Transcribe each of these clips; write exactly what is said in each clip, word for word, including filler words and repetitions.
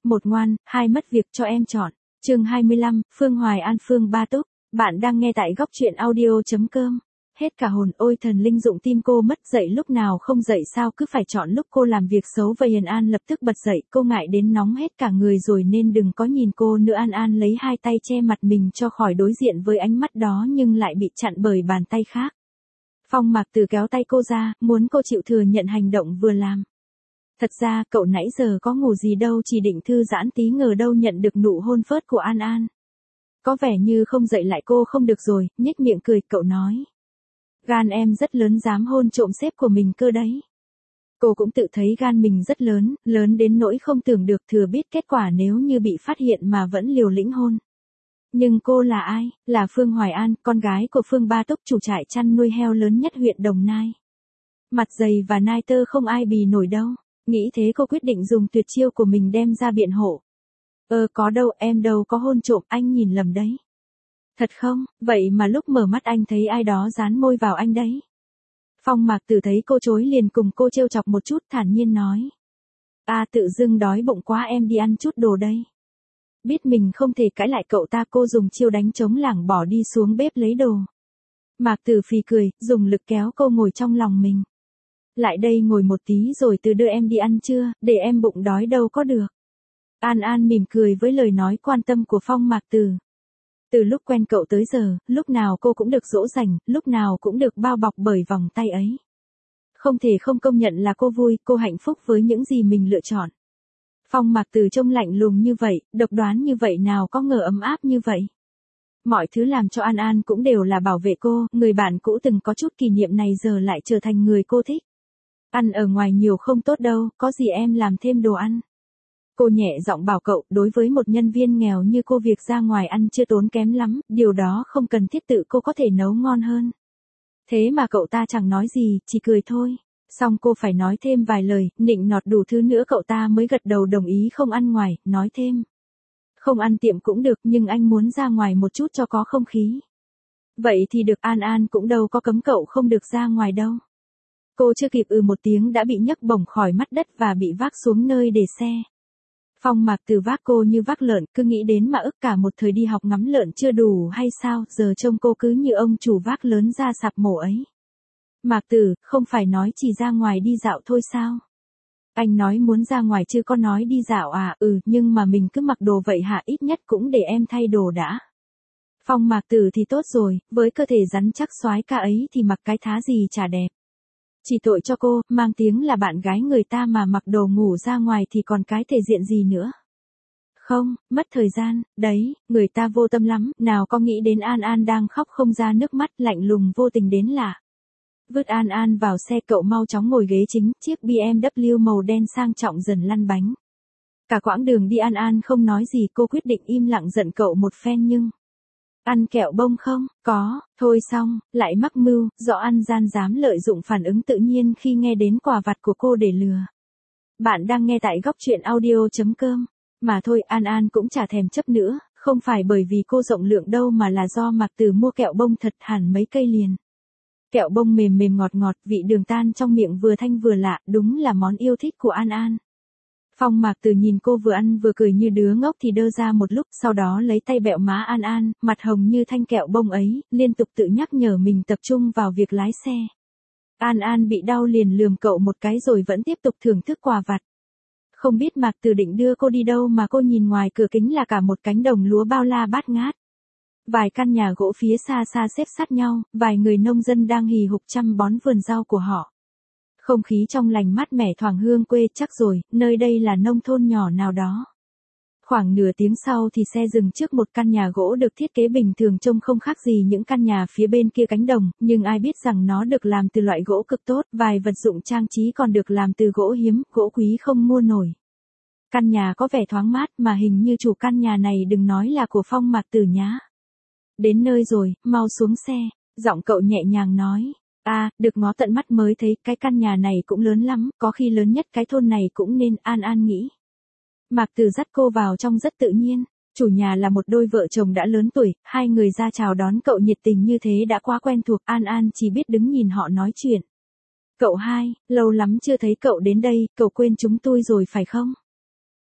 một ngoan, hai mất việc cho em chọn. Chương hai mươi lăm, Phương Hoài An Phương Ba Túc. Bạn đang nghe tại góc truyện audio.com. Hết cả hồn, ôi thần linh dụng tim cô mất dậy lúc nào không dậy sao cứ phải chọn lúc cô làm việc xấu vậy. Hiền An lập tức bật dậy, cô ngại đến nóng hết cả người rồi nên đừng có nhìn cô nữa. An An lấy hai tay che mặt mình cho khỏi đối diện với ánh mắt đó nhưng lại bị chặn bởi bàn tay khác. Phong Mạc Từ kéo tay cô ra, muốn cô chịu thừa nhận hành động vừa làm. Thật ra cậu nãy giờ có ngủ gì đâu, chỉ định thư giãn tí ngờ đâu nhận được nụ hôn phớt của An An. Có vẻ như không dậy lại cô không được rồi, nhếch miệng cười, cậu nói. Gan em rất lớn dám hôn trộm sếp của mình cơ đấy. Cô cũng tự thấy gan mình rất lớn, lớn đến nỗi không tưởng được thừa biết kết quả nếu như bị phát hiện mà vẫn liều lĩnh hôn. Nhưng cô là ai? Là Phương Hoài An, con gái của Phương Ba Túc, chủ trại chăn nuôi heo lớn nhất huyện Đồng Nai. Mặt dày và nai tơ không ai bì nổi đâu. Nghĩ thế cô quyết định dùng tuyệt chiêu của mình đem ra biện hộ. Ờ có đâu, em đâu có hôn trộm, anh nhìn lầm đấy. Thật không? Vậy mà lúc mở mắt anh thấy ai đó dán môi vào anh đấy. Phong Mạc Từ thấy cô chối liền cùng cô trêu chọc một chút, thản nhiên nói. À tự dưng đói bụng quá, em đi ăn chút đồ đây. Biết mình không thể cãi lại cậu ta, cô dùng chiêu đánh trống lảng bỏ đi xuống bếp lấy đồ. Mạc Từ phì cười, dùng lực kéo cô ngồi trong lòng mình. Lại đây ngồi một tí rồi từ đưa em đi ăn trưa, để em bụng đói đâu có được. An An mỉm cười với lời nói quan tâm của Phong Mạc Từ. Từ lúc quen cậu tới giờ, lúc nào cô cũng được dỗ dành, lúc nào cũng được bao bọc bởi vòng tay ấy. Không thể không công nhận là cô vui, cô hạnh phúc với những gì mình lựa chọn. Phong Mạc Từ trông lạnh lùng như vậy, độc đoán như vậy nào có ngờ ấm áp như vậy. Mọi thứ làm cho An An cũng đều là bảo vệ cô, người bạn cũ từng có chút kỷ niệm này giờ lại trở thành người cô thích. Ăn ở ngoài nhiều không tốt đâu, có gì em làm thêm đồ ăn. Cô nhẹ giọng bảo cậu, đối với một nhân viên nghèo như cô việc ra ngoài ăn chưa tốn kém lắm, điều đó không cần thiết tự cô có thể nấu ngon hơn. Thế mà cậu ta chẳng nói gì, chỉ cười thôi. Xong cô phải nói thêm vài lời, nịnh nọt đủ thứ nữa cậu ta mới gật đầu đồng ý không ăn ngoài, nói thêm. Không ăn tiệm cũng được nhưng anh muốn ra ngoài một chút cho có không khí. Vậy thì được, An An cũng đâu có cấm cậu không được ra ngoài đâu. Cô chưa kịp ừ một tiếng đã bị nhấc bổng khỏi mặt đất và bị vác xuống nơi để xe. Phong Mạc Từ vác cô như vác lợn, cứ nghĩ đến mà ức cả một thời đi học ngắm lợn chưa đủ hay sao, giờ trông cô cứ như ông chủ vác lớn ra sạp mổ ấy. Mạc Từ, không phải nói chỉ ra ngoài đi dạo thôi sao? Anh nói muốn ra ngoài chứ có nói đi dạo à? Ừ, nhưng mà mình cứ mặc đồ vậy hả, ít nhất cũng để em thay đồ đã. Phong Mạc Từ thì tốt rồi, với cơ thể rắn chắc soái ca ấy thì mặc cái thá gì chả đẹp. Chỉ tội cho cô, mang tiếng là bạn gái người ta mà mặc đồ ngủ ra ngoài thì còn cái thể diện gì nữa. Không, mất thời gian, đấy, người ta vô tâm lắm, nào có nghĩ đến An An đang khóc không ra nước mắt, lạnh lùng vô tình đến lạ. Vứt An An vào xe, cậu mau chóng ngồi ghế chính, chiếc bê em vê màu đen sang trọng dần lăn bánh. Cả quãng đường đi An An không nói gì, cô quyết định im lặng giận cậu một phen nhưng... Ăn kẹo bông không? Có, thôi xong, lại mắc mưu, rõ ăn gian dám lợi dụng phản ứng tự nhiên khi nghe đến quà vặt của cô để lừa. Bạn đang nghe tại góc truyện audio.com. Mà thôi, An An cũng chả thèm chấp nữa, không phải bởi vì cô rộng lượng đâu mà là do Mạc Từ mua kẹo bông thật hẳn mấy cây liền. Kẹo bông mềm mềm ngọt ngọt, vị đường tan trong miệng vừa thanh vừa lạ, đúng là món yêu thích của An An. Phong Mạc Từ nhìn cô vừa ăn vừa cười như đứa ngốc thì đơ ra một lúc, sau đó lấy tay bẹo má An An, mặt hồng như thanh kẹo bông ấy, liên tục tự nhắc nhở mình tập trung vào việc lái xe. An An bị đau liền lườm cậu một cái rồi vẫn tiếp tục thưởng thức quà vặt. Không biết Mạc Từ định đưa cô đi đâu mà cô nhìn ngoài cửa kính là cả một cánh đồng lúa bao la bát ngát. Vài căn nhà gỗ phía xa xa xếp sát nhau, vài người nông dân đang hì hục chăm bón vườn rau của họ. Không khí trong lành mát mẻ thoảng hương quê, chắc rồi, nơi đây là nông thôn nhỏ nào đó. Khoảng nửa tiếng sau thì xe dừng trước một căn nhà gỗ được thiết kế bình thường trông không khác gì những căn nhà phía bên kia cánh đồng, nhưng ai biết rằng nó được làm từ loại gỗ cực tốt, vài vật dụng trang trí còn được làm từ gỗ hiếm, gỗ quý không mua nổi. Căn nhà có vẻ thoáng mát mà hình như chủ căn nhà này đừng nói là của Phong Mạc Từ nhá. Đến nơi rồi, mau xuống xe, giọng cậu nhẹ nhàng nói. À, được ngó tận mắt mới thấy, cái căn nhà này cũng lớn lắm, có khi lớn nhất cái thôn này cũng nên, An An nghĩ. Mạc Từ dắt cô vào trong rất tự nhiên, chủ nhà là một đôi vợ chồng đã lớn tuổi, hai người ra chào đón cậu nhiệt tình như thế đã quá quen thuộc, An An chỉ biết đứng nhìn họ nói chuyện. Cậu hai, lâu lắm chưa thấy cậu đến đây, cậu quên chúng tôi rồi phải không?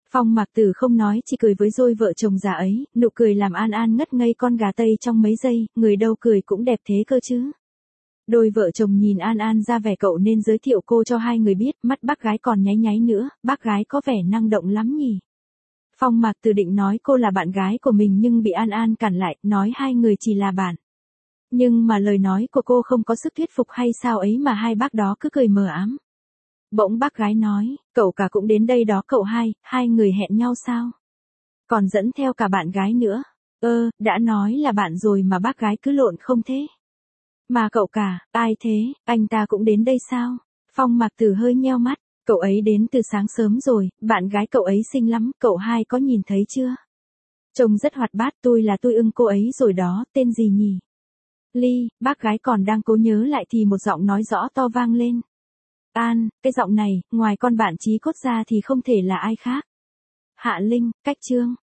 Phong Mạc Tử không nói chỉ cười với đôi vợ chồng già ấy, nụ cười làm An An ngất ngây con gà tây trong mấy giây, người đâu cười cũng đẹp thế cơ chứ. Đôi vợ chồng nhìn An An ra vẻ cậu nên giới thiệu cô cho hai người biết, mắt bác gái còn nháy nháy nữa, bác gái có vẻ năng động lắm nhỉ. Phong Mạc Tử định nói cô là bạn gái của mình nhưng bị An An cản lại, nói hai người chỉ là bạn. Nhưng mà lời nói của cô không có sức thuyết phục hay sao ấy mà hai bác đó cứ cười mờ ám. Bỗng bác gái nói, cậu cả cũng đến đây đó cậu hai, hai người hẹn nhau sao? Còn dẫn theo cả bạn gái nữa. Ơ, đã nói là bạn rồi mà bác gái cứ lộn không thế. Mà cậu cả, ai thế, anh ta cũng đến đây sao? Phong Mạc Tử hơi nheo mắt, cậu ấy đến từ sáng sớm rồi, bạn gái cậu ấy xinh lắm, cậu hai có nhìn thấy chưa? Trông rất hoạt bát, tôi là tôi ưng cô ấy rồi đó, tên gì nhỉ? Ly, bác gái còn đang cố nhớ lại thì một giọng nói rõ to vang lên. An, cái giọng này, ngoài con bạn Chí Cốt ra thì không thể là ai khác. Hạ Linh, Cách Trương.